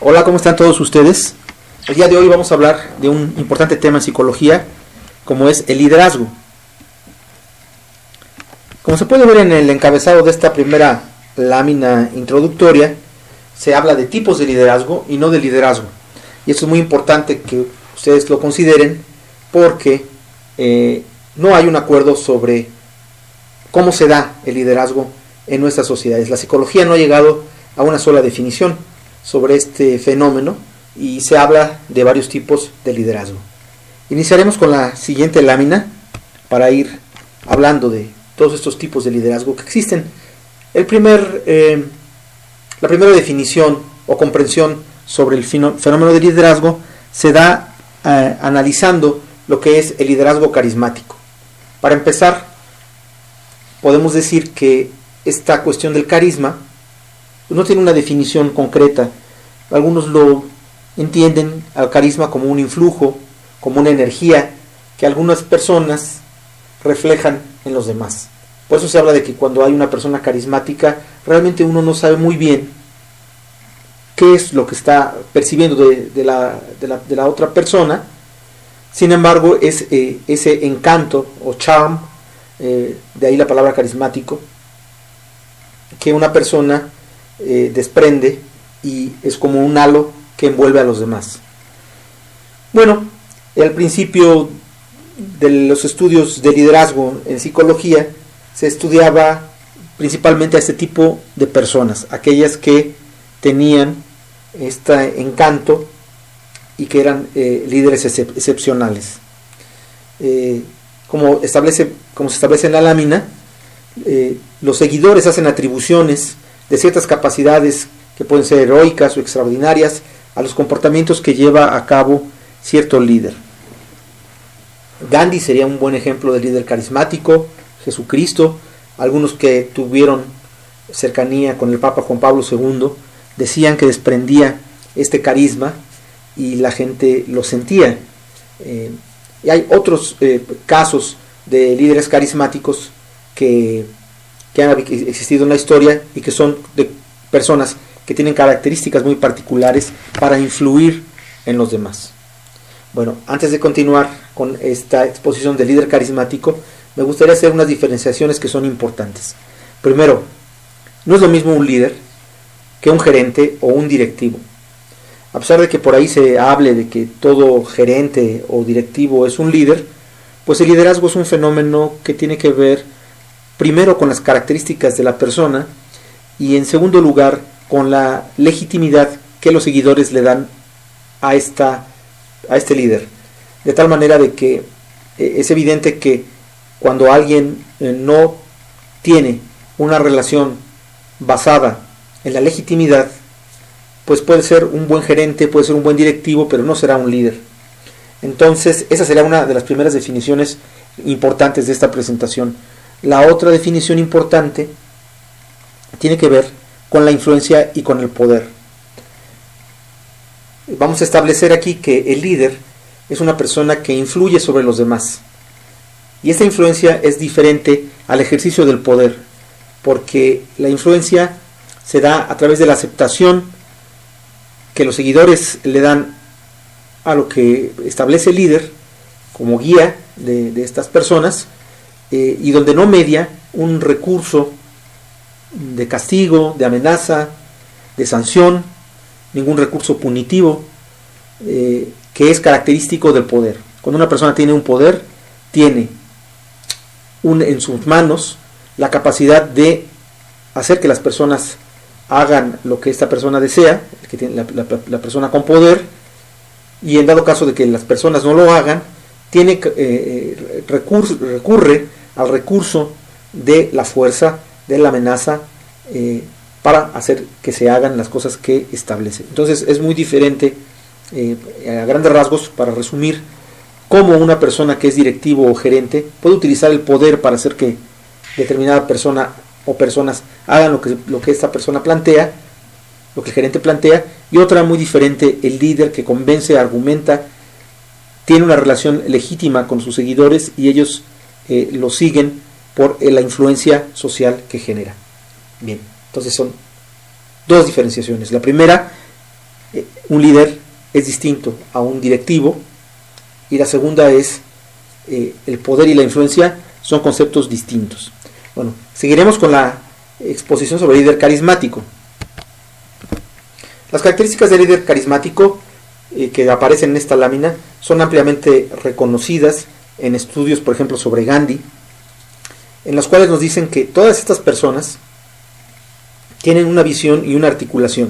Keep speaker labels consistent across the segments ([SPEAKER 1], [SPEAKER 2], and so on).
[SPEAKER 1] Hola, ¿cómo están todos ustedes? El día de hoy vamos a hablar de un importante tema en psicología, como es el liderazgo. Como se puede ver en el encabezado de esta primera lámina introductoria, se habla de tipos de liderazgo y no de liderazgo. Y esto es muy importante que ustedes lo consideren porque no hay un acuerdo sobre cómo se da el liderazgo en nuestras sociedades. La psicología no ha llegado a una sola definición sobre este fenómeno y se habla de varios tipos de liderazgo. Iniciaremos con la siguiente lámina para ir hablando de todos estos tipos de liderazgo que existen. La primera definición o comprensión sobre el fenómeno de liderazgo se da analizando lo que es el liderazgo carismático. Para empezar, podemos decir que esta cuestión del carisma no tiene una definición concreta. Algunos lo entienden al carisma como un influjo, como una energía que algunas personas reflejan en los demás. Por eso se habla de que cuando hay una persona carismática, realmente uno no sabe muy bien qué es lo que está percibiendo de la otra persona. Sin embargo, es ese encanto o charm, de ahí la palabra carismático, que una persona desprende y es como un halo que envuelve a los demás. Bueno, al principio de los estudios de liderazgo en psicología se estudiaba principalmente a este tipo de personas, aquellas que tenían este encanto y que eran líderes excepcionales. Como se establece en la lámina, los seguidores hacen atribuciones de ciertas capacidades que pueden ser heroicas o extraordinarias a los comportamientos que lleva a cabo cierto líder. Gandhi sería un buen ejemplo de líder carismático, Jesucristo, algunos que tuvieron cercanía con el Papa Juan Pablo II decían que desprendía este carisma y la gente lo sentía. Y hay otros casos de líderes carismáticos que han existido en la historia y que son de personas que tienen características muy particulares para influir en los demás. Bueno, antes de continuar con esta exposición del líder carismático, me gustaría hacer unas diferenciaciones que son importantes. Primero, no es lo mismo un líder que un gerente o un directivo. A pesar de que por ahí se hable de que todo gerente o directivo es un líder, pues el liderazgo es un fenómeno que tiene que ver primero con las características de la persona y en segundo lugar con la legitimidad que los seguidores le dan a este líder. De tal manera de que es evidente que cuando alguien no tiene una relación basada en la legitimidad, pues puede ser un buen gerente, puede ser un buen directivo, pero no será un líder. Entonces, esa será una de las primeras definiciones importantes de esta presentación. La otra definición importante tiene que ver con la influencia y con el poder. Vamos a establecer aquí que el líder es una persona que influye sobre los demás. Y esta influencia es diferente al ejercicio del poder, porque la influencia se da a través de la aceptación que los seguidores le dan a lo que establece el líder como guía de estas personas, y donde no media un recurso de castigo, de amenaza, de sanción, ningún recurso punitivo, que es característico del poder. Cuando una persona tiene un poder, tiene en sus manos la capacidad de hacer que las personas hagan lo que esta persona desea, que tiene la persona con poder, y en dado caso de que las personas no lo hagan, recurre al recurso de la fuerza, de la amenaza, para hacer que se hagan las cosas que establece. Entonces es muy diferente, a grandes rasgos, para resumir, cómo una persona que es directivo o gerente puede utilizar el poder para hacer que determinada persona o personas hagan lo que esta persona plantea, lo que el gerente plantea, y otra muy diferente, el líder que convence, argumenta, tiene una relación legítima con sus seguidores y ellos lo siguen por la influencia social que genera. Bien, entonces son dos diferenciaciones. La primera, Un líder es distinto a un directivo, y la segunda es el poder y la influencia son conceptos distintos. Bueno, seguiremos con la exposición sobre el líder carismático. Las características del líder carismático que aparecen en esta lámina son ampliamente reconocidas en estudios, por ejemplo, sobre Gandhi, en los cuales nos dicen que todas estas personas tienen una visión y una articulación,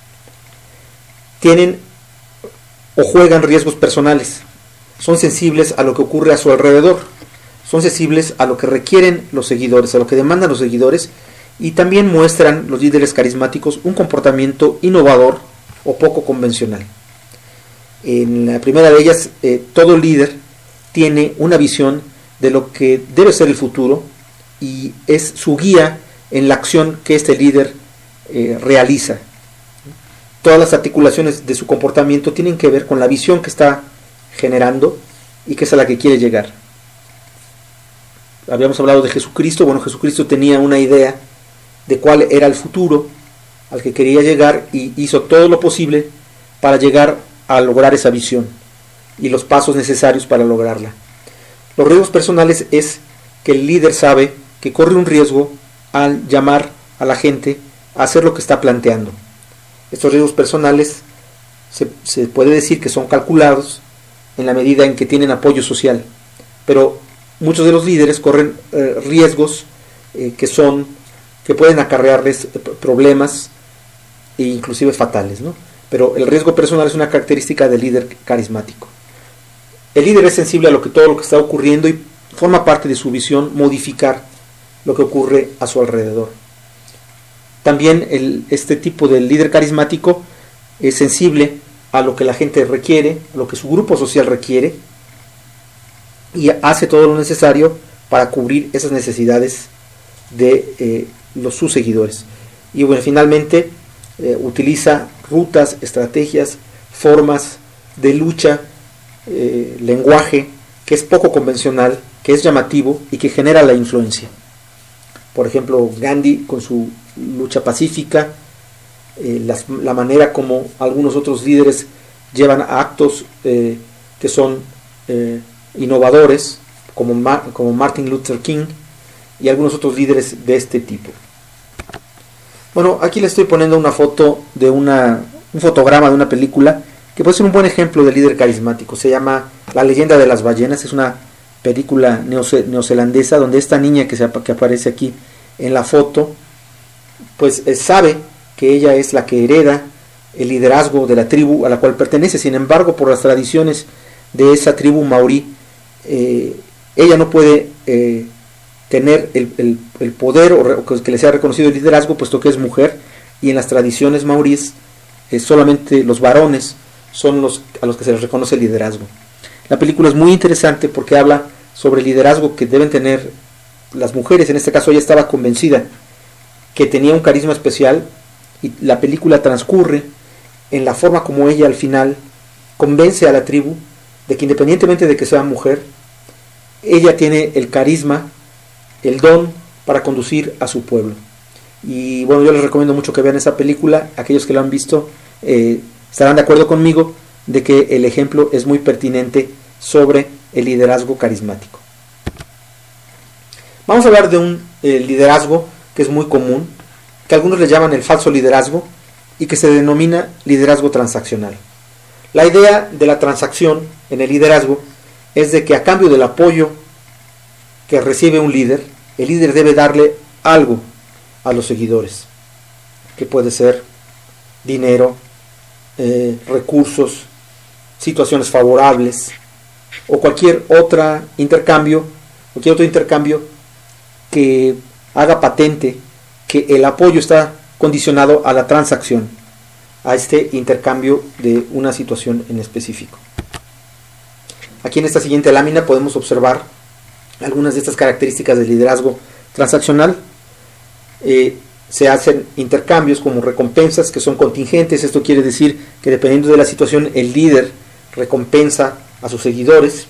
[SPEAKER 1] tienen o juegan riesgos personales, son sensibles a lo que ocurre a su alrededor, son sensibles a lo que requieren los seguidores, a lo que demandan los seguidores, y también muestran los líderes carismáticos un comportamiento innovador o poco convencional. En la primera de ellas, todo líder tiene una visión de lo que debe ser el futuro y es su guía en la acción que este líder realiza. Todas las articulaciones de su comportamiento tienen que ver con la visión que está generando y que es a la que quiere llegar. Habíamos hablado de Jesucristo. Bueno, Jesucristo tenía una idea de cuál era el futuro al que quería llegar y hizo todo lo posible para llegar a lograr esa visión y los pasos necesarios para lograrla. Los riesgos personales es que el líder sabe que corre un riesgo al llamar a la gente a hacer lo que está planteando. Estos riesgos personales se puede decir que son calculados en la medida en que tienen apoyo social, pero muchos de los líderes corren riesgos que pueden acarrearles problemas e inclusive fatales, ¿no? Pero el riesgo personal es una característica del líder carismático. El líder es sensible a todo lo que está ocurriendo y forma parte de su visión modificar lo que ocurre a su alrededor. También este tipo de líder carismático es sensible a lo que la gente requiere, a lo que su grupo social requiere, y hace todo lo necesario para cubrir esas necesidades de sus seguidores. Y bueno, finalmente utiliza rutas, estrategias, formas de lucha, lenguaje que es poco convencional, que es llamativo y que genera la influencia. Por ejemplo, Gandhi con su lucha pacífica, la manera como algunos otros líderes llevan a actos que son innovadores, como Martin Luther King y algunos otros líderes de este tipo. Bueno, aquí le estoy poniendo una foto de un fotograma de una película que puede ser un buen ejemplo de líder carismático. Se llama La leyenda de las ballenas. Es una película neozelandesa donde esta niña que aparece aquí en la foto pues sabe que ella es la que hereda el liderazgo de la tribu a la cual pertenece. Sin embargo, por las tradiciones de esa tribu maorí, ella no puede tener el poder o que le sea reconocido el liderazgo, puesto que es mujer, y en las tradiciones maoríes solamente los varones son a los que se les reconoce el liderazgo. La película es muy interesante porque habla sobre el liderazgo que deben tener las mujeres. En este caso ella estaba convencida que tenía un carisma especial, y la película transcurre en la forma como ella al final convence a la tribu de que independientemente de que sea mujer, ella tiene el carisma, el don para conducir a su pueblo. Y bueno, yo les recomiendo mucho que vean esa película. Aquellos que lo han visto estarán de acuerdo conmigo de que el ejemplo es muy pertinente sobre el liderazgo carismático. Vamos a hablar de un liderazgo que es muy común, que algunos le llaman el falso liderazgo y que se denomina liderazgo transaccional. La idea de la transacción en el liderazgo es de que a cambio del apoyo que recibe un líder, el líder debe darle algo a los seguidores, que puede ser dinero, recursos, situaciones favorables o cualquier otro intercambio que haga patente que el apoyo está condicionado a la transacción, a este intercambio de una situación en específico. Aquí en esta siguiente lámina podemos observar algunas de estas características del liderazgo transaccional. Se hacen intercambios como recompensas que son contingentes. Esto quiere decir que dependiendo de la situación el líder recompensa a sus seguidores.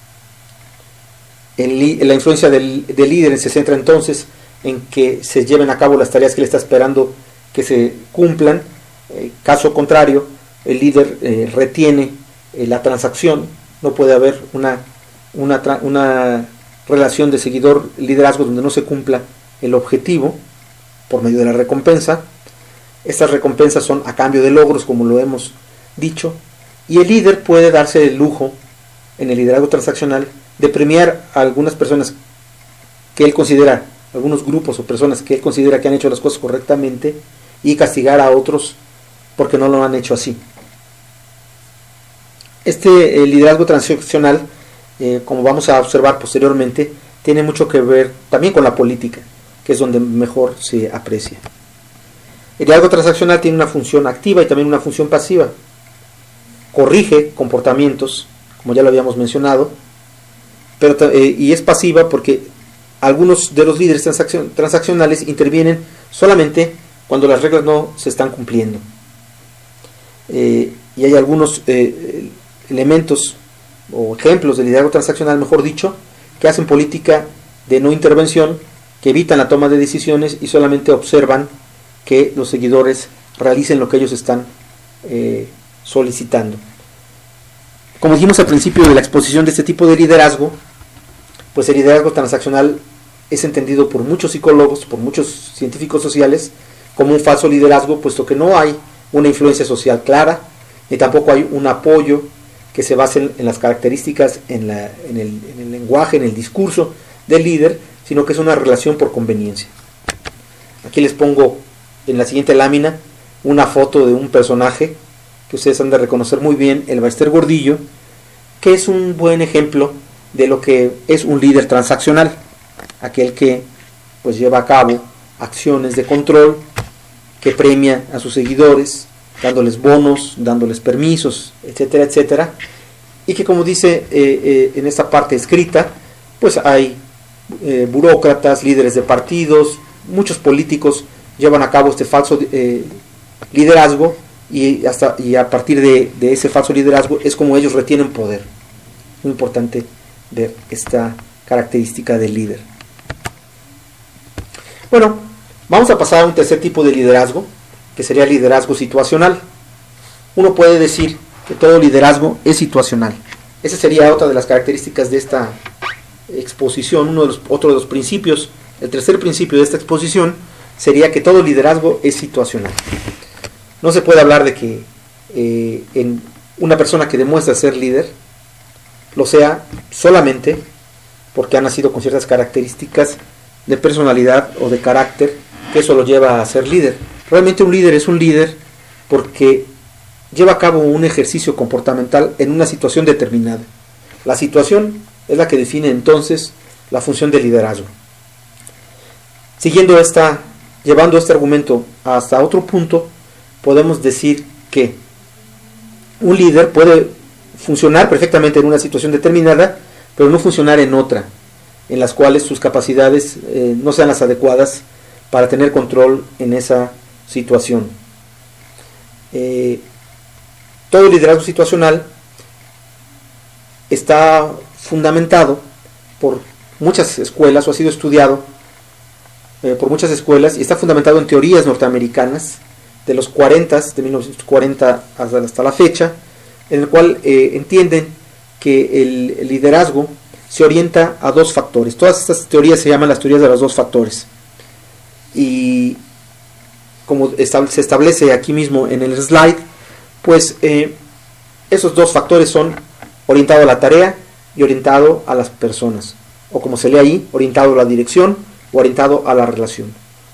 [SPEAKER 1] La influencia del líder se centra entonces en que se lleven a cabo las tareas que él está esperando que se cumplan. Caso contrario, el líder retiene la transacción. No puede haber una relación de seguidor-liderazgo donde no se cumpla el objetivo por medio de la recompensa. Estas recompensas son a cambio de logros, como lo hemos dicho, y el líder puede darse el lujo en el liderazgo transaccional de premiar a algunas personas que él considera, algunos grupos o personas que él considera que han hecho las cosas correctamente, y castigar a otros porque no lo han hecho así. Este liderazgo transaccional, como vamos a observar posteriormente, tiene mucho que ver también con la política, que es donde mejor se aprecia. El liderazgo transaccional tiene una función activa y también una función pasiva. Corrige comportamientos, como ya lo habíamos mencionado, pero y es pasiva porque algunos de los líderes transaccionales intervienen solamente cuando las reglas no se están cumpliendo. Y hay algunos elementos o ejemplos de liderazgo transaccional, mejor dicho, que hacen política de no intervención, que evitan la toma de decisiones y solamente observan que los seguidores realicen lo que ellos están solicitando. Como dijimos al principio de la exposición de este tipo de liderazgo, pues el liderazgo transaccional es entendido por muchos psicólogos, por muchos científicos sociales, como un falso liderazgo, puesto que no hay una influencia social clara, ni tampoco hay un apoyo que se base en las características, en el lenguaje, en el discurso del líder, sino que es una relación por conveniencia. Aquí les pongo en la siguiente lámina una foto de un personaje que ustedes han de reconocer muy bien, el Ballester Gordillo, que es un buen ejemplo de lo que es un líder transaccional, aquel que pues lleva a cabo acciones de control, que premia a sus seguidores, dándoles bonos, dándoles permisos, etcétera, etcétera, y que, como dice en esta parte escrita, pues hay burócratas, líderes de partidos, muchos políticos llevan a cabo este falso liderazgo, y a partir de ese falso liderazgo es como ellos retienen poder. Muy importante ver esta característica del líder. Bueno, vamos a pasar a un tercer tipo de liderazgo, que sería el liderazgo situacional. Uno puede decir que todo liderazgo es situacional. Esa sería otra de las características de esta exposición, otro de los principios. El tercer principio de esta exposición sería que todo liderazgo es situacional. No se puede hablar de que en una persona que demuestra ser líder lo sea solamente porque ha nacido con ciertas características de personalidad o de carácter que eso lo lleva a ser líder. Realmente un líder es un líder porque lleva a cabo un ejercicio comportamental en una situación determinada. La situación es la que define entonces la función del liderazgo. Llevando este argumento hasta otro punto, podemos decir que un líder puede funcionar perfectamente en una situación determinada, pero no funcionar en otra, en las cuales sus capacidades no sean las adecuadas para tener control en esa situación. Todo liderazgo situacional está fundamentado por muchas escuelas, o ha sido estudiado por muchas escuelas, y está fundamentado en teorías norteamericanas de los 40, de 1940 hasta la fecha, en el cual entienden que el liderazgo se orienta a dos factores. Todas estas teorías se llaman las teorías de los dos factores, y como se establece aquí mismo en el slide, pues esos dos factores son orientado a la tarea y orientado a las personas, o como se lee ahí, orientado a la dirección o orientado a la relación.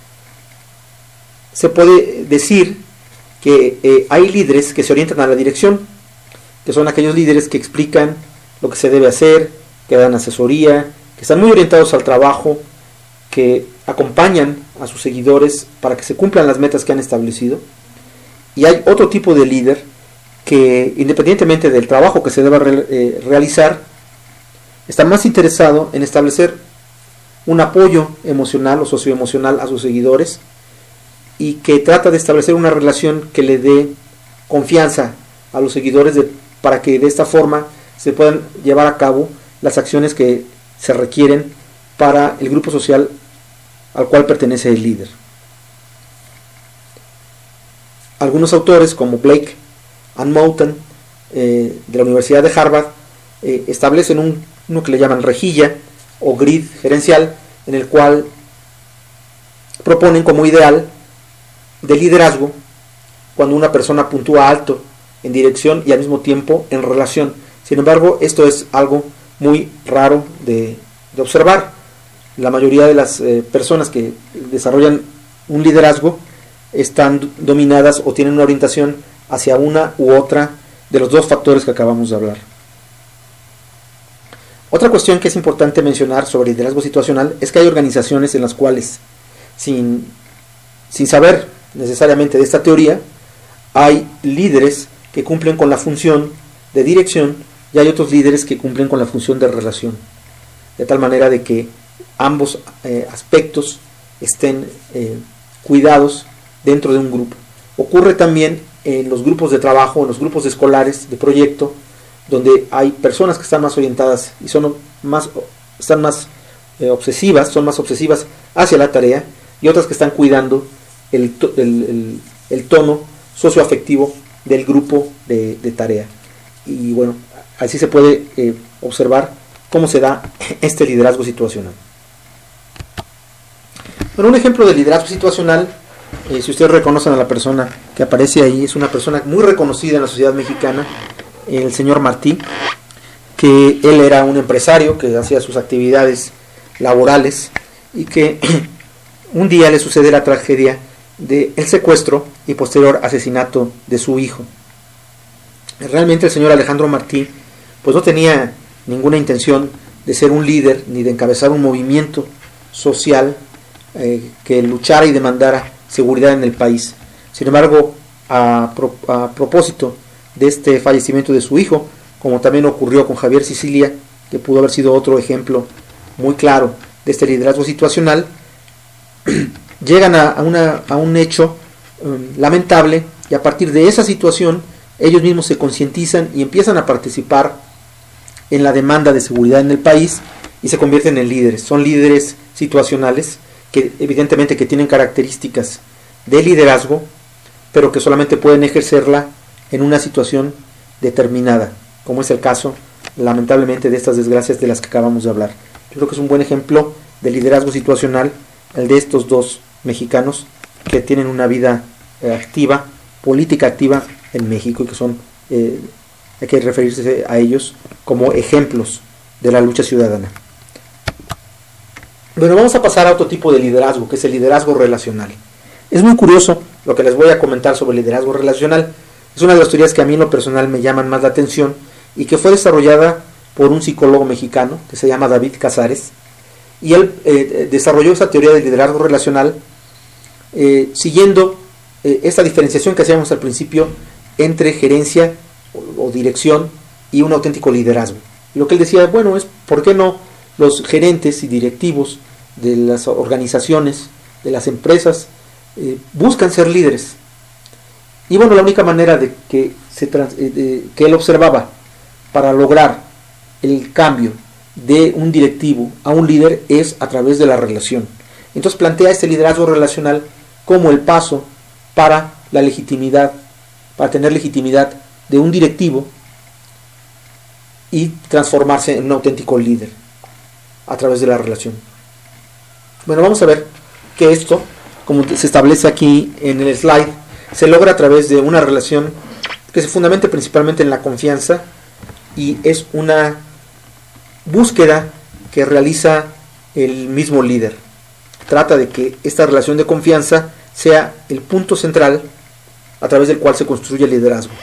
[SPEAKER 1] Se puede decir que hay líderes que se orientan a la dirección, que son aquellos líderes que explican lo que se debe hacer, que dan asesoría, que están muy orientados al trabajo, que acompañan a sus seguidores para que se cumplan las metas que han establecido. Y hay otro tipo de líder que, independientemente del trabajo que se deba realizar, está más interesado en establecer un apoyo emocional o socioemocional a sus seguidores, y que trata de establecer una relación que le dé confianza a los seguidores para que de esta forma se puedan llevar a cabo las acciones que se requieren para el grupo social al cual pertenece el líder. Algunos autores, como Blake Ann Moulton, de la Universidad de Harvard, establecen uno que le llaman rejilla o grid gerencial, en el cual proponen como ideal de liderazgo cuando una persona puntúa alto en dirección y al mismo tiempo en relación. Sin embargo, esto es algo muy raro de observar. La mayoría de las personas que desarrollan un liderazgo están dominadas o tienen una orientación hacia una u otra de los dos factores que acabamos de hablar. Otra cuestión que es importante mencionar sobre liderazgo situacional es que hay organizaciones en las cuales, sin saber necesariamente de esta teoría, hay líderes que cumplen con la función de dirección y hay otros líderes que cumplen con la función de relación, de tal manera de que ambos aspectos estén cuidados dentro de un grupo. Ocurre también en los grupos de trabajo, en los grupos escolares de proyecto, donde hay personas que están más orientadas y son más obsesivas hacia la tarea, y otras que están cuidando el tono socioafectivo del grupo de tarea. Y bueno, así se puede observar cómo se da este liderazgo situacional. Bueno, un ejemplo de liderazgo situacional, si ustedes reconocen a la persona que aparece ahí, es una persona muy reconocida en la sociedad mexicana, el señor Martí, que él era un empresario que hacía sus actividades laborales y que un día le sucede la tragedia del secuestro y posterior asesinato de su hijo. Realmente el señor Alejandro Martí pues no tenía ninguna intención de ser un líder ni de encabezar un movimiento social que luchara y demandara seguridad en el país. Sin embargo, a propósito de este fallecimiento de su hijo, como también ocurrió con Javier Sicilia, que pudo haber sido otro ejemplo muy claro de este liderazgo situacional, llegan a un hecho lamentable, y a partir de esa situación ellos mismos se concientizan y empiezan a participar en la demanda de seguridad en el país y se convierten en líderes. Son líderes situacionales que evidentemente que tienen características de liderazgo, pero que solamente pueden ejercerla en una situación determinada, como es el caso lamentablemente de estas desgracias de las que acabamos de hablar. Yo creo que es un buen ejemplo de liderazgo situacional el de estos dos mexicanos que tienen una vida activa, política activa en México, y que son, hay que referirse a ellos como ejemplos de la lucha ciudadana. Bueno, vamos a pasar a otro tipo de liderazgo, que es el liderazgo relacional. Es muy curioso lo que les voy a comentar sobre el liderazgo relacional. Es una de las teorías que a mí en lo personal me llaman más la atención y que fue desarrollada por un psicólogo mexicano que se llama David Casares, y él desarrolló esa teoría del liderazgo relacional siguiendo esta diferenciación que hacíamos al principio entre gerencia o dirección y un auténtico liderazgo. Y lo que él decía, bueno, es ¿por qué no los gerentes y directivos de las organizaciones, de las empresas, buscan ser líderes? Y bueno, la única manera de que él observaba para lograr el cambio de un directivo a un líder es a través de la relación. Entonces plantea este liderazgo relacional como el paso para la legitimidad, para tener legitimidad de un directivo y transformarse en un auténtico líder a través de la relación. Bueno, vamos a ver que esto, como se establece aquí en el slide, se logra a través de una relación que se fundamenta principalmente en la confianza, y es una búsqueda que realiza el mismo líder. Trata de que esta relación de confianza sea el punto central a través del cual se construye el liderazgo.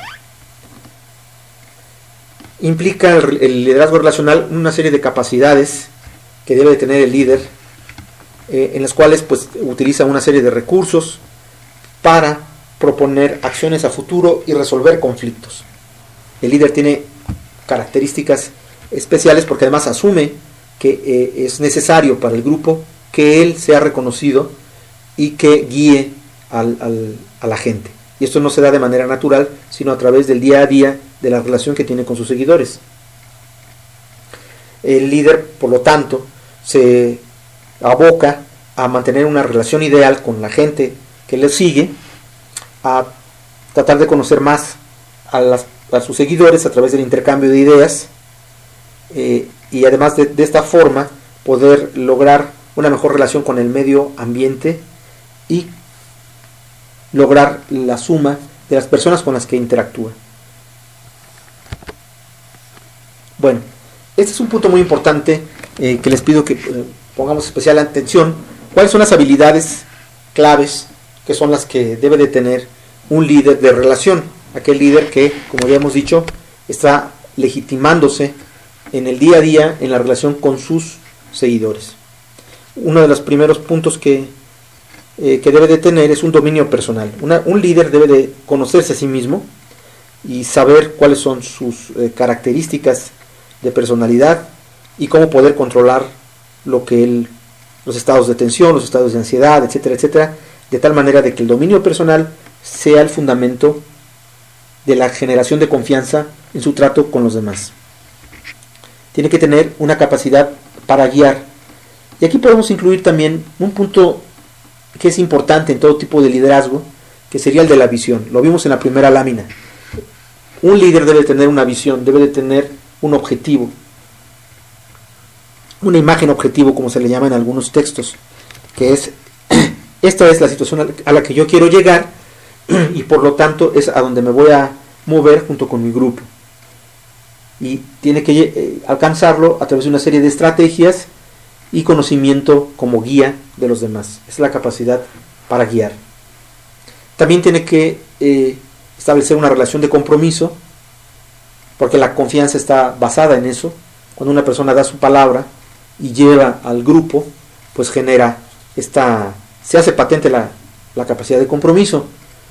[SPEAKER 1] Implica el liderazgo relacional una serie de capacidades que debe de tener el líder, en las cuales pues utiliza una serie de recursos para proponer acciones a futuro y resolver conflictos. El líder tiene características especiales porque además asume que es necesario para el grupo que él sea reconocido y que guíe a la gente. Y esto no se da de manera natural, sino a través del día a día de la relación que tiene con sus seguidores. El líder, por lo tanto, se aboca a mantener una relación ideal con la gente que le sigue, a tratar de conocer más a sus seguidores a través del intercambio de ideas, y además de esta forma poder lograr una mejor relación con el medio ambiente y lograr la suma de las personas con las que interactúa. Bueno, este es un punto muy importante que les pido que pongamos especial atención. ¿Cuáles son las habilidades claves que son las que debe de tener un líder de relación? Aquel líder que, como ya hemos dicho, está legitimándose en el día a día en la relación con sus seguidores. Uno de los primeros puntos que debe de tener es un dominio personal. Un líder debe de conocerse a sí mismo y saber cuáles son sus características de personalidad y cómo poder controlar los estados de tensión, los estados de ansiedad, etcétera, etcétera, de tal manera de que el dominio personal sea el fundamento de la generación de confianza en su trato con los demás. Tiene que tener una capacidad para guiar. Y aquí podemos incluir también un punto que es importante en todo tipo de liderazgo, que sería el de la visión. Lo vimos en la primera lámina. Un líder debe tener una visión, debe de tener un objetivo, una imagen objetivo, como se le llama en algunos textos, que es, esta es la situación a la que yo quiero llegar, y por lo tanto es a donde me voy a mover junto con mi grupo. Y tiene que alcanzarlo a través de una serie de estrategias y conocimiento como guía de los demás. Es la capacidad para guiar. También tiene que establecer una relación de compromiso, porque la confianza está basada en eso. Cuando una persona da su palabra y lleva al grupo, pues genera se hace patente la capacidad de compromiso.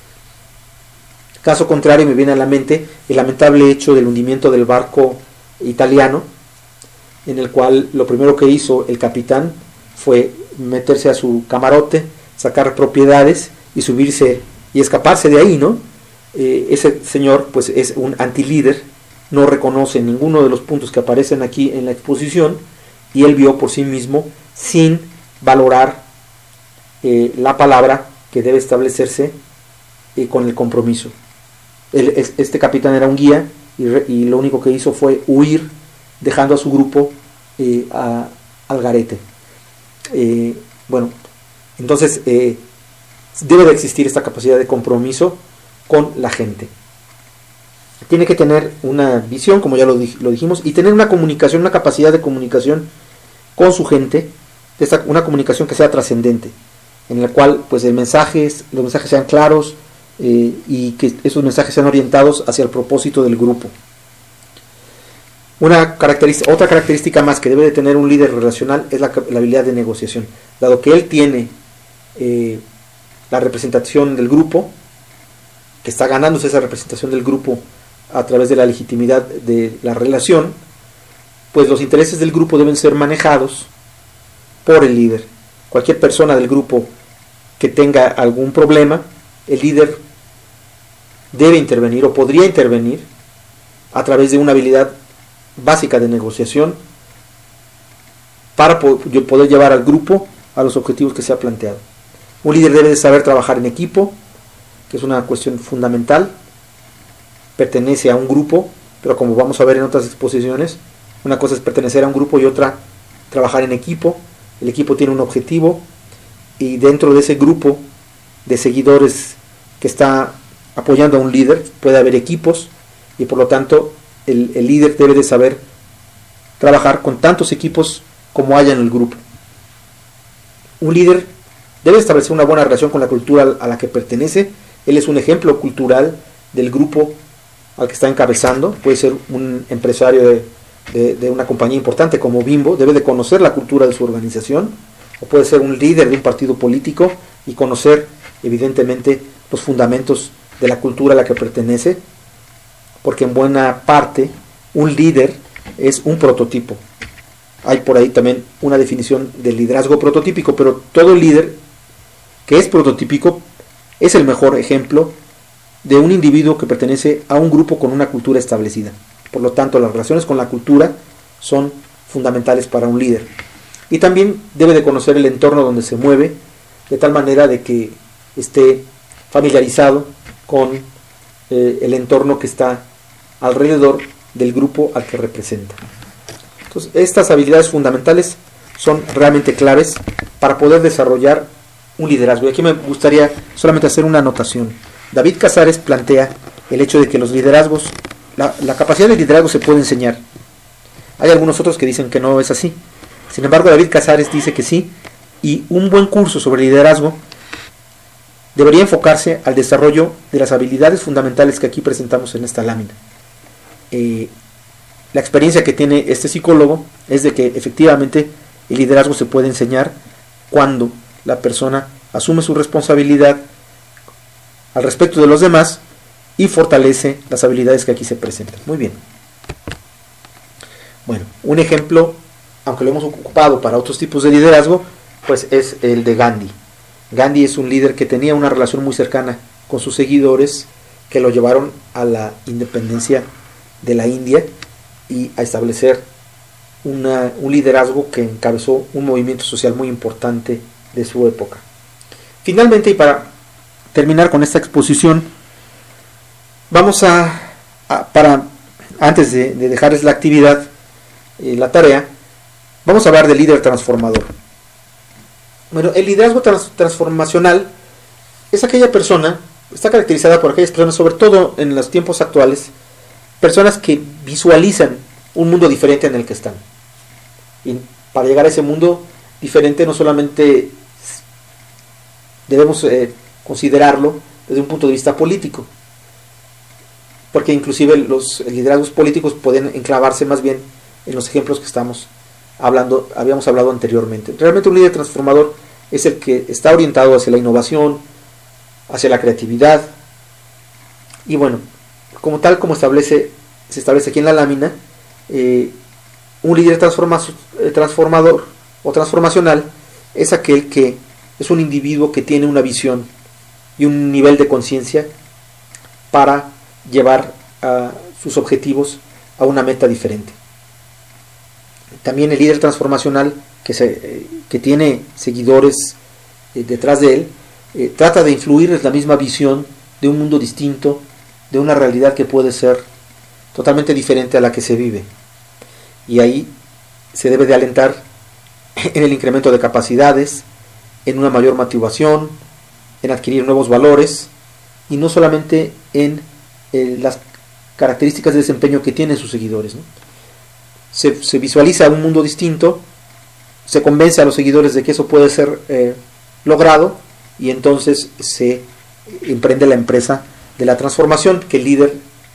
[SPEAKER 1] Caso contrario, me viene a la mente el lamentable hecho del hundimiento del barco italiano, en el cual lo primero que hizo el capitán fue meterse a su camarote, sacar propiedades y subirse y escaparse de ahí, ¿no? Ese señor pues es un antilíder, no reconoce ninguno de los puntos que aparecen aquí en la exposición, y él vio por sí mismo sin valorar la palabra que debe establecerse con el compromiso. Este capitán era un guía y lo único que hizo fue huir, dejando a su grupo al garete. Bueno, entonces debe de existir esta capacidad de compromiso con la gente. Tiene que tener una visión, como ya lo dijimos, y tener una comunicación, una capacidad de comunicación con su gente, una comunicación que sea trascendente, en la cual pues los mensajes sean claros, y que esos mensajes sean orientados hacia el propósito del grupo. Otra característica más que debe de tener un líder relacional es la habilidad de negociación. Dado que él tiene la representación del grupo, que está ganándose esa representación del grupo a través de la legitimidad de la relación, pues los intereses del grupo deben ser manejados por el líder. Cualquier persona del grupo que tenga algún problema, el líder debe intervenir o podría intervenir a través de una habilidad básica de negociación para poder llevar al grupo a los objetivos que se ha planteado. Un líder debe de saber trabajar en equipo, que es una cuestión fundamental. Pertenece a un grupo, pero como vamos a ver en otras exposiciones, una cosa es pertenecer a un grupo y otra trabajar en equipo. El equipo tiene un objetivo y dentro de ese grupo de seguidores que está apoyando a un líder puede haber equipos, y por lo tanto el líder debe de saber trabajar con tantos equipos como haya en el grupo. Un líder debe establecer una buena relación con la cultura a la que pertenece. Él es un ejemplo cultural del grupo al que está encabezando. Puede ser un empresario de una compañía importante como Bimbo, debe de conocer la cultura de su organización, o puede ser un líder de un partido político y conocer evidentemente los fundamentos de la cultura a la que pertenece, porque en buena parte un líder es un prototipo. Hay por ahí también una definición del liderazgo prototípico, pero todo líder que es prototípico es el mejor ejemplo de un individuo que pertenece a un grupo con una cultura establecida. Por lo tanto, las relaciones con la cultura son fundamentales para un líder. Y también debe de conocer el entorno donde se mueve, de tal manera de que esté familiarizado con el entorno que está alrededor del grupo al que representa. Entonces, estas habilidades fundamentales son realmente claves para poder desarrollar un liderazgo. Y aquí me gustaría solamente hacer una anotación. David Casares plantea el hecho de que los liderazgos, la capacidad de liderazgo se puede enseñar. Hay algunos otros que dicen que no es así. Sin embargo, David Casares dice que sí, y un buen curso sobre liderazgo debería enfocarse al desarrollo de las habilidades fundamentales que aquí presentamos en esta lámina. La experiencia que tiene este psicólogo es de que efectivamente el liderazgo se puede enseñar cuando la persona asume su responsabilidad al respecto de los demás y fortalece las habilidades que aquí se presentan. Muy bien. Bueno, un ejemplo, aunque lo hemos ocupado para otros tipos de liderazgo, pues es el de Gandhi. Gandhi es un líder que tenía una relación muy cercana con sus seguidores que lo llevaron a la independencia de la India y a establecer un liderazgo que encabezó un movimiento social muy importante de su época. Finalmente, y para terminar con esta exposición, vamos antes de dejarles la actividad, la tarea, vamos a hablar del líder transformador. Bueno, el liderazgo transformacional es aquella persona, está caracterizada por aquellas personas, sobre todo en los tiempos actuales, personas que visualizan un mundo diferente en el que están. Y para llegar a ese mundo diferente no solamente debemos considerarlo desde un punto de vista político, porque inclusive los liderazgos políticos pueden enclavarse más bien en los ejemplos que habíamos hablado anteriormente. Realmente un líder transformador es el que está orientado hacia la innovación, hacia la creatividad, y bueno, como se establece aquí en la lámina, un líder transformador o transformacional es aquel que es un individuo que tiene una visión y un nivel de conciencia para llevar a sus objetivos a una meta diferente. También el líder transformacional que tiene seguidores detrás de él, trata de influir en la misma visión de un mundo distinto, de una realidad que puede ser totalmente diferente a la que se vive. Y ahí se debe de alentar en el incremento de capacidades, en una mayor motivación, en adquirir nuevos valores, y no solamente en las características de desempeño que tienen sus seguidores, ¿no? Se visualiza un mundo distinto, se convence a los seguidores de que eso puede ser logrado, y entonces se emprende la empresa de la transformación que el líder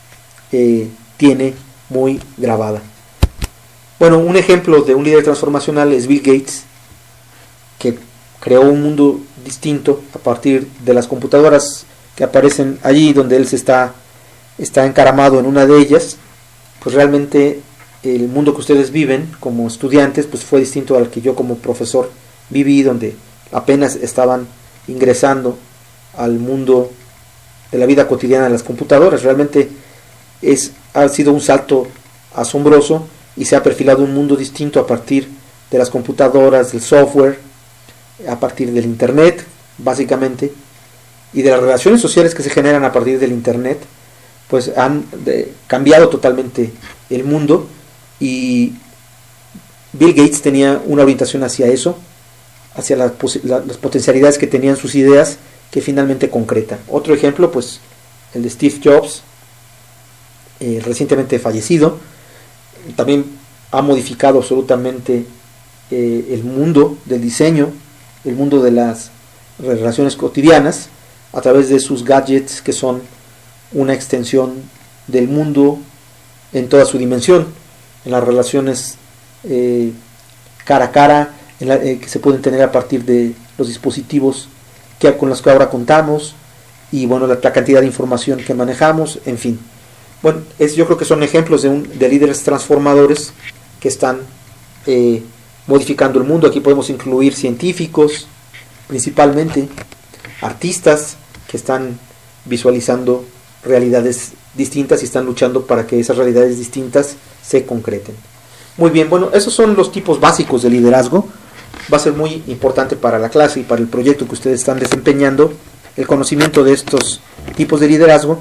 [SPEAKER 1] tiene muy grabada. Bueno, un ejemplo de un líder transformacional es Bill Gates, que creó un mundo distinto a partir de las computadoras que aparecen allí, donde él está encaramado en una de ellas. Pues realmente el mundo que ustedes viven como estudiantes pues fue distinto al que yo como profesor viví, donde apenas estaban ingresando al mundo de la vida cotidiana de las computadoras. Realmente ha sido un salto asombroso y se ha perfilado un mundo distinto a partir de las computadoras, del software, a partir del internet básicamente, y de las relaciones sociales que se generan a partir del internet. Pues han cambiado totalmente el mundo, y Bill Gates tenía una orientación hacia eso, hacia las potencialidades que tenían sus ideas, que finalmente concretan. Otro ejemplo, pues el de Steve Jobs, recientemente fallecido, también ha modificado absolutamente el mundo del diseño, el mundo de las relaciones cotidianas, a través de sus gadgets, que son una extensión del mundo en toda su dimensión, en las relaciones cara a cara, que se pueden tener a partir de los dispositivos con los que ahora contamos, y bueno, la cantidad de información que manejamos, en fin. Bueno, yo creo que son ejemplos de líderes transformadores que están modificando el mundo. Aquí podemos incluir científicos, principalmente artistas que están visualizando realidades distintas y están luchando para que esas realidades distintas se concreten. Muy bien, bueno, esos son los tipos básicos de liderazgo. Va a ser muy importante para la clase y para el proyecto que ustedes están desempeñando el conocimiento de estos tipos de liderazgo,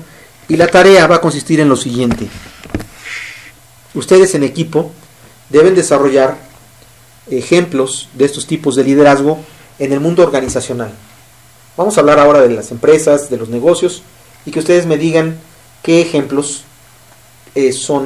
[SPEAKER 1] Y la tarea va a consistir en lo siguiente. Ustedes en equipo deben desarrollar ejemplos de estos tipos de liderazgo en el mundo organizacional. Vamos a hablar ahora de las empresas, de los negocios, y que ustedes me digan qué ejemplos son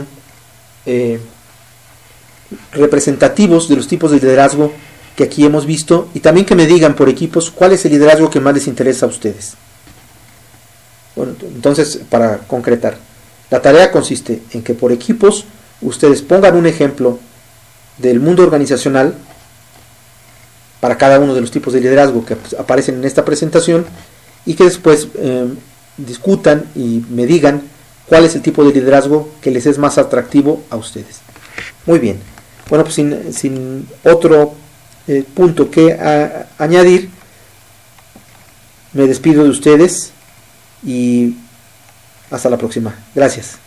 [SPEAKER 1] representativos de los tipos de liderazgo que aquí hemos visto, y también que me digan por equipos cuál es el liderazgo que más les interesa a ustedes. Bueno, entonces, para concretar, la tarea consiste en que por equipos ustedes pongan un ejemplo del mundo organizacional para cada uno de los tipos de liderazgo que aparecen en esta presentación, y que después discutan y me digan cuál es el tipo de liderazgo que les es más atractivo a ustedes. Muy bien. Bueno, pues sin otro punto que añadir, me despido de ustedes y hasta la próxima. Gracias.